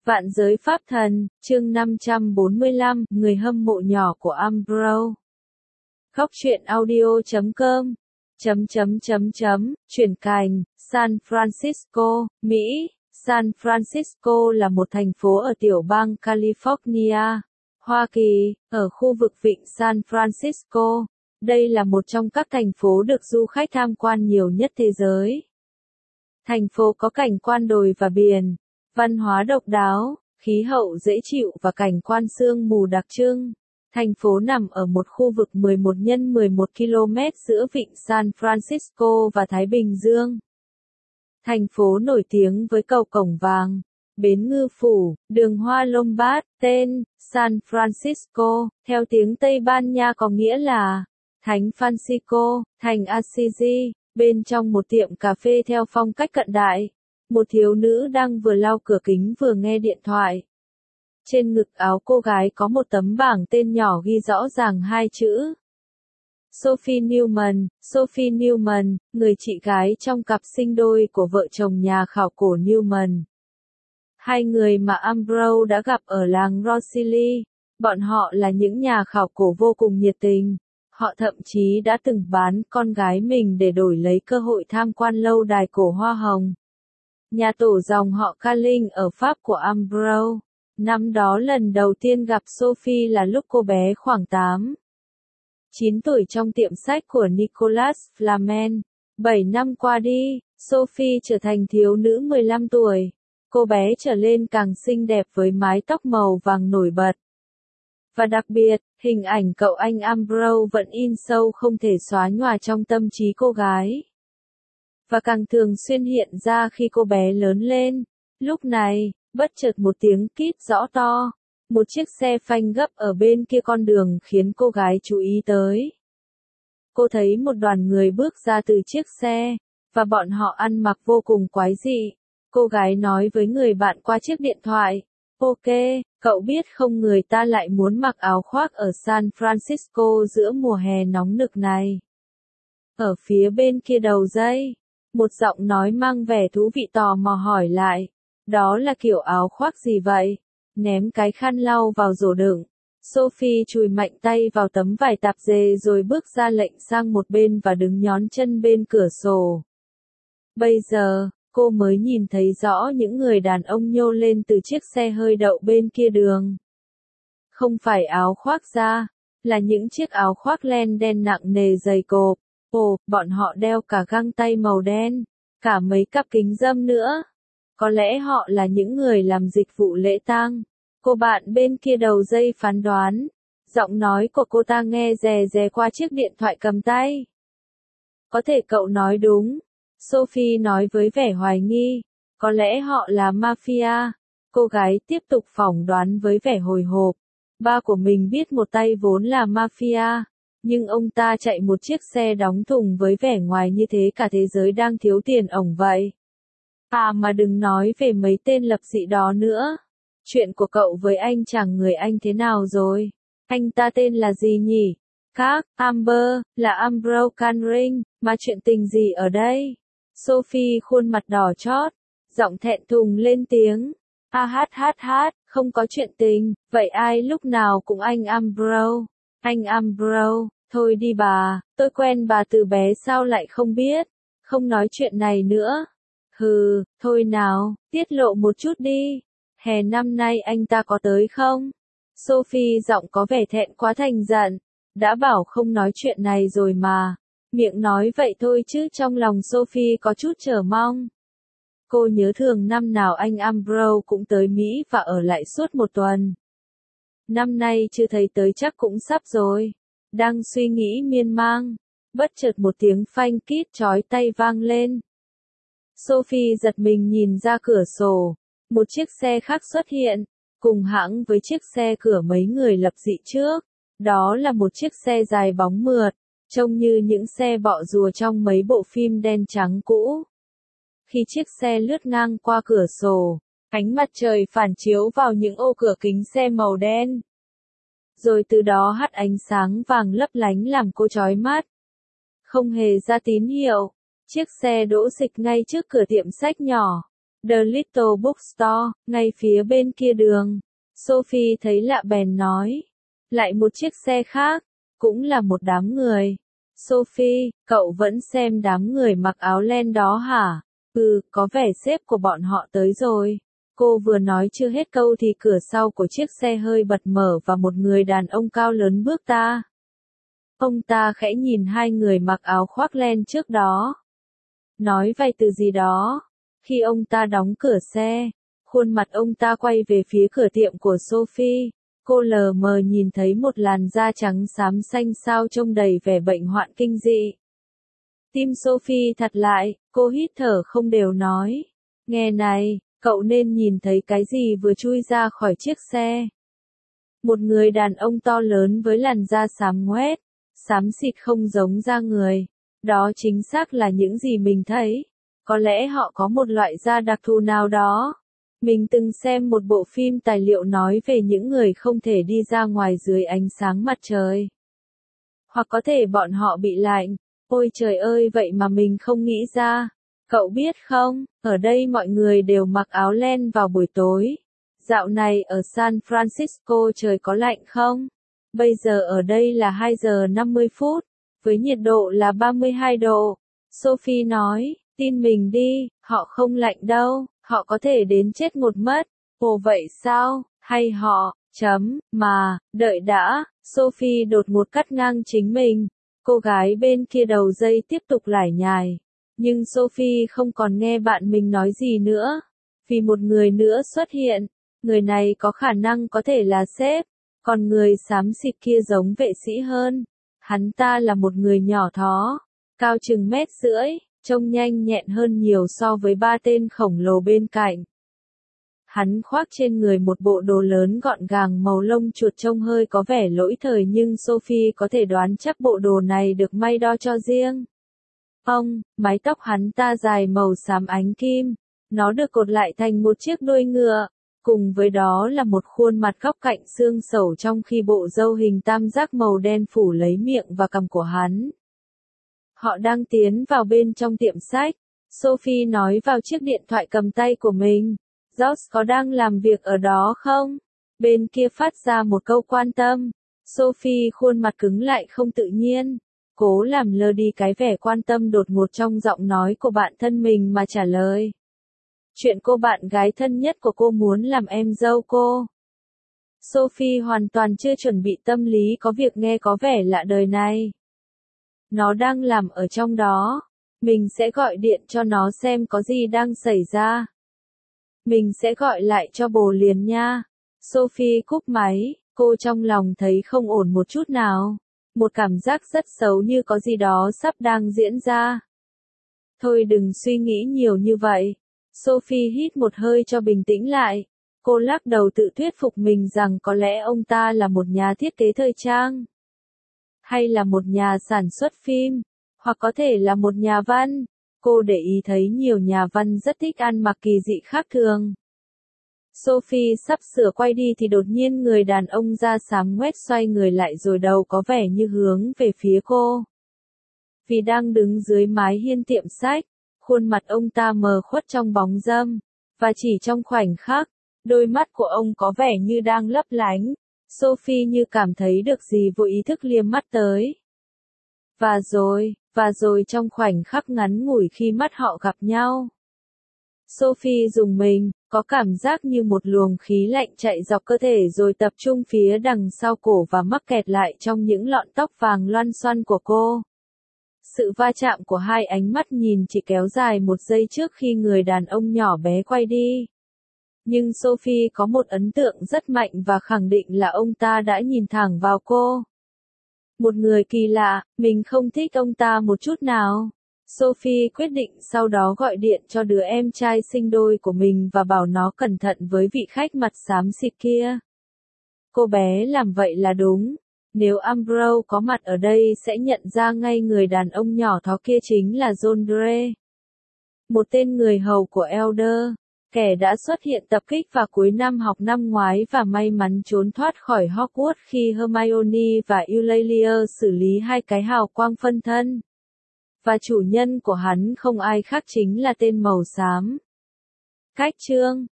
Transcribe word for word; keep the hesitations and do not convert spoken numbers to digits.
Vạn giới pháp thần, chương năm trăm bốn mươi lăm, người hâm mộ nhỏ của Umbro. Góc truyện audio chấm com chấm chấm chấm chấm chuyển cành, San Francisco, Mỹ. San Francisco là một thành phố ở tiểu bang California, Hoa Kỳ, ở khu vực vịnh San Francisco. Đây là một trong các thành phố được du khách tham quan nhiều nhất thế giới. Thành phố có cảnh quan đồi và biển, văn hóa độc đáo, khí hậu dễ chịu và cảnh quan sương mù đặc trưng. Thành phố nằm ở một khu vực mười một nhân mười một ki lô mét giữa vịnh San Francisco và Thái Bình Dương. Thành phố nổi tiếng với cầu Cổng Vàng, bến ngư phủ, đường hoa Lombard. Tên San Francisco, theo tiếng Tây Ban Nha có nghĩa là Thánh Francisco, thành Assisi. Bên trong một tiệm cà phê theo phong cách cận đại, một thiếu nữ đang vừa lau cửa kính vừa nghe điện thoại. Trên ngực áo cô gái có một tấm bảng tên nhỏ ghi rõ ràng hai chữ Sophie Newman. Sophie Newman, người chị gái trong cặp sinh đôi của vợ chồng nhà khảo cổ Newman. Hai người mà Umbro đã gặp ở làng Rossley. Bọn họ là những nhà khảo cổ vô cùng nhiệt tình. Họ thậm chí đã từng bán con gái mình để đổi lấy cơ hội tham quan lâu đài cổ hoa hồng. Nhà tổ dòng họ Carling ở Pháp của Umbro. Năm đó lần đầu tiên gặp Sophie là lúc cô bé khoảng tám, chín tuổi trong tiệm sách của Nicolas Flamel. bảy năm qua đi, Sophie trở thành thiếu nữ mười lăm tuổi. Cô bé trở lên càng xinh đẹp với mái tóc màu vàng nổi bật. Và đặc biệt, hình ảnh cậu anh Umbro vẫn in sâu không thể xóa nhòa trong tâm trí cô gái. Và càng thường xuyên hiện ra khi cô bé lớn lên. Lúc này, bất chợt một tiếng kít rõ to. Một chiếc xe phanh gấp ở bên kia con đường khiến cô gái chú ý tới. Cô thấy một đoàn người bước ra từ chiếc xe, và bọn họ ăn mặc vô cùng quái dị. Cô gái nói với người bạn qua chiếc điện thoại. Ok, cậu biết không, người ta lại muốn mặc áo khoác ở San Francisco giữa mùa hè nóng nực này. Ở phía bên kia đầu dây, một giọng nói mang vẻ thú vị tò mò hỏi lại. Đó là kiểu áo khoác gì vậy? Ném cái khăn lau vào rổ đựng. Sophie chùi mạnh tay vào tấm vải tạp dề rồi bước ra lệnh sang một bên và đứng nhón chân bên cửa sổ. Bây giờ, cô mới nhìn thấy rõ những người đàn ông nhô lên từ chiếc xe hơi đậu bên kia đường. Không phải áo khoác da, là những chiếc áo khoác len đen nặng nề dày cộp. Ồ, bọn họ đeo cả găng tay màu đen, cả mấy cặp kính râm nữa. Có lẽ họ là những người làm dịch vụ lễ tang. Cô bạn bên kia đầu dây phán đoán. Giọng nói của cô ta nghe rè rè qua chiếc điện thoại cầm tay. Có thể cậu nói đúng. Sophie nói với vẻ hoài nghi. Có lẽ họ là mafia. Cô gái tiếp tục phỏng đoán với vẻ hồi hộp. Ba của mình biết một tay vốn là mafia. Nhưng ông ta chạy một chiếc xe đóng thùng với vẻ ngoài như thế cả thế giới đang thiếu tiền ổng vậy. À mà đừng nói về mấy tên lập dị đó nữa. Chuyện của cậu với anh chàng người Anh thế nào rồi? Anh ta tên là gì nhỉ? Các, Amber, là Umbro Carling, mà chuyện tình gì ở đây? Sophie khuôn mặt đỏ chót, giọng thẹn thùng lên tiếng. A hát hát hát, không có chuyện tình, vậy ai lúc nào cũng anh Umbro? Anh Umbro, thôi đi bà, tôi quen bà từ bé sao lại không biết? Không nói chuyện này nữa. Hừ, thôi nào, tiết lộ một chút đi. Hè năm nay anh ta có tới không? Sophie giọng có vẻ thẹn quá thành giận. Đã bảo không nói chuyện này rồi mà. Miệng nói vậy thôi chứ trong lòng Sophie có chút chờ mong. Cô nhớ thường năm nào anh Umbro cũng tới Mỹ và ở lại suốt một tuần. Năm nay chưa thấy tới chắc cũng sắp rồi. Đang suy nghĩ miên man. Bất chợt một tiếng phanh kít chói tai vang lên. Sophie giật mình nhìn ra cửa sổ. Một chiếc xe khác xuất hiện, cùng hãng với chiếc xe cửa mấy người lập dị trước. Đó là một chiếc xe dài bóng mượt, trông như những xe bọ rùa trong mấy bộ phim đen trắng cũ. Khi chiếc xe lướt ngang qua cửa sổ, ánh mặt trời phản chiếu vào những ô cửa kính xe màu đen. Rồi từ đó hắt ánh sáng vàng lấp lánh làm cô chói mắt. Không hề ra tín hiệu. Chiếc xe đỗ xịch ngay trước cửa tiệm sách nhỏ. The Little Bookstore, ngay phía bên kia đường. Sophie thấy lạ bèn nói. Lại một chiếc xe khác, cũng là một đám người. Sophie, cậu vẫn xem đám người mặc áo len đó hả? Ừ, có vẻ sếp của bọn họ tới rồi. Cô vừa nói chưa hết câu thì cửa sau của chiếc xe hơi bật mở và một người đàn ông cao lớn bước ra. Ông ta khẽ nhìn hai người mặc áo khoác len trước đó. Nói vài từ gì đó. Khi ông ta đóng cửa xe, khuôn mặt ông ta quay về phía cửa tiệm của Sophie. Cô lờ mờ nhìn thấy một làn da trắng xám xanh xao trông đầy vẻ bệnh hoạn kinh dị. Tim Sophie thắt lại, cô hít thở không đều nói. Nghe này, cậu nên nhìn thấy cái gì vừa chui ra khỏi chiếc xe. Một người đàn ông to lớn với làn da xám ngoét, xám xịt không giống da người. Đó chính xác là những gì mình thấy. Có lẽ họ có một loại da đặc thù nào đó. Mình từng xem một bộ phim tài liệu nói về những người không thể đi ra ngoài dưới ánh sáng mặt trời. Hoặc có thể bọn họ bị lạnh. Ôi trời ơi, vậy mà mình không nghĩ ra. Cậu biết không, ở đây mọi người đều mặc áo len vào buổi tối. Dạo này ở San Francisco trời có lạnh không? Bây giờ ở đây là hai giờ năm mươi phút, với nhiệt độ là ba mươi hai độ. Sophie nói, tin mình đi, họ không lạnh đâu, họ có thể đến chết một mất. Ồ vậy sao, hay họ, chấm, mà, đợi đã, Sophie đột ngột cắt ngang chính mình. Cô gái bên kia đầu dây tiếp tục lải nhải. Nhưng Sophie không còn nghe bạn mình nói gì nữa. Vì một người nữa xuất hiện. Người này có khả năng có thể là sếp. Còn người xám xịt kia giống vệ sĩ hơn. Hắn ta là một người nhỏ thó. Cao chừng mét rưỡi. Trông nhanh nhẹn hơn nhiều so với ba tên khổng lồ bên cạnh. Hắn khoác trên người một bộ đồ lớn gọn gàng màu lông chuột trông hơi có vẻ lỗi thời nhưng Sophie có thể đoán chắc bộ đồ này được may đo cho riêng. Ông, mái tóc hắn ta dài màu xám ánh kim. Nó được cột lại thành một chiếc đuôi ngựa. Cùng với đó là một khuôn mặt góc cạnh xương sẩu trong khi bộ râu hình tam giác màu đen phủ lấy miệng và cằm của hắn. Họ đang tiến vào bên trong tiệm sách. Sophie nói vào chiếc điện thoại cầm tay của mình. George có đang làm việc ở đó không? Bên kia phát ra một câu quan tâm. Sophie khuôn mặt cứng lại không tự nhiên. Cố làm lơ đi cái vẻ quan tâm đột ngột trong giọng nói của bạn thân mình mà trả lời. Chuyện cô bạn gái thân nhất của cô muốn làm em dâu cô. Sophie hoàn toàn chưa chuẩn bị tâm lý có việc nghe có vẻ lạ đời này. Nó đang làm ở trong đó. Mình sẽ gọi điện cho nó xem có gì đang xảy ra. Mình sẽ gọi lại cho bồ liền nha. Sophie cúp máy, cô trong lòng thấy không ổn một chút nào. Một cảm giác rất xấu như có gì đó sắp đang diễn ra. Thôi đừng suy nghĩ nhiều như vậy. Sophie hít một hơi cho bình tĩnh lại. Cô lắc đầu tự thuyết phục mình rằng có lẽ ông ta là một nhà thiết kế thời trang. Hay là một nhà sản xuất phim. Hoặc có thể là một nhà văn. Cô để ý thấy nhiều nhà văn rất thích ăn mặc kỳ dị khác thường. Sophie sắp sửa quay đi thì đột nhiên người đàn ông da xám ngoét xoay người lại rồi đầu có vẻ như hướng về phía cô. Vì đang đứng dưới mái hiên tiệm sách, khuôn mặt ông ta mờ khuất trong bóng râm, và chỉ trong khoảnh khắc, đôi mắt của ông có vẻ như đang lấp lánh. Sophie như cảm thấy được gì vô ý thức liếc mắt tới. Và rồi, và rồi trong khoảnh khắc ngắn ngủi khi mắt họ gặp nhau. Sophie rùng mình, có cảm giác như một luồng khí lạnh chạy dọc cơ thể rồi tập trung phía đằng sau cổ và mắc kẹt lại trong những lọn tóc vàng loăn xoăn của cô. Sự va chạm của hai ánh mắt nhìn chỉ kéo dài một giây trước khi người đàn ông nhỏ bé quay đi. Nhưng Sophie có một ấn tượng rất mạnh và khẳng định là ông ta đã nhìn thẳng vào cô. Một người kỳ lạ, mình không thích ông ta một chút nào. Sophie quyết định sau đó gọi điện cho đứa em trai sinh đôi của mình và bảo nó cẩn thận với vị khách mặt xám xịt kia. Cô bé làm vậy là đúng. Nếu Ambrose có mặt ở đây sẽ nhận ra ngay người đàn ông nhỏ thó kia chính là John Gray. Một tên người hầu của Elder, kẻ đã xuất hiện tập kích vào cuối năm học năm ngoái và may mắn trốn thoát khỏi Hogwarts khi Hermione và Eulalia xử lý hai cái hào quang phân thân. Và chủ nhân của hắn không ai khác chính là tên màu xám. Cách chương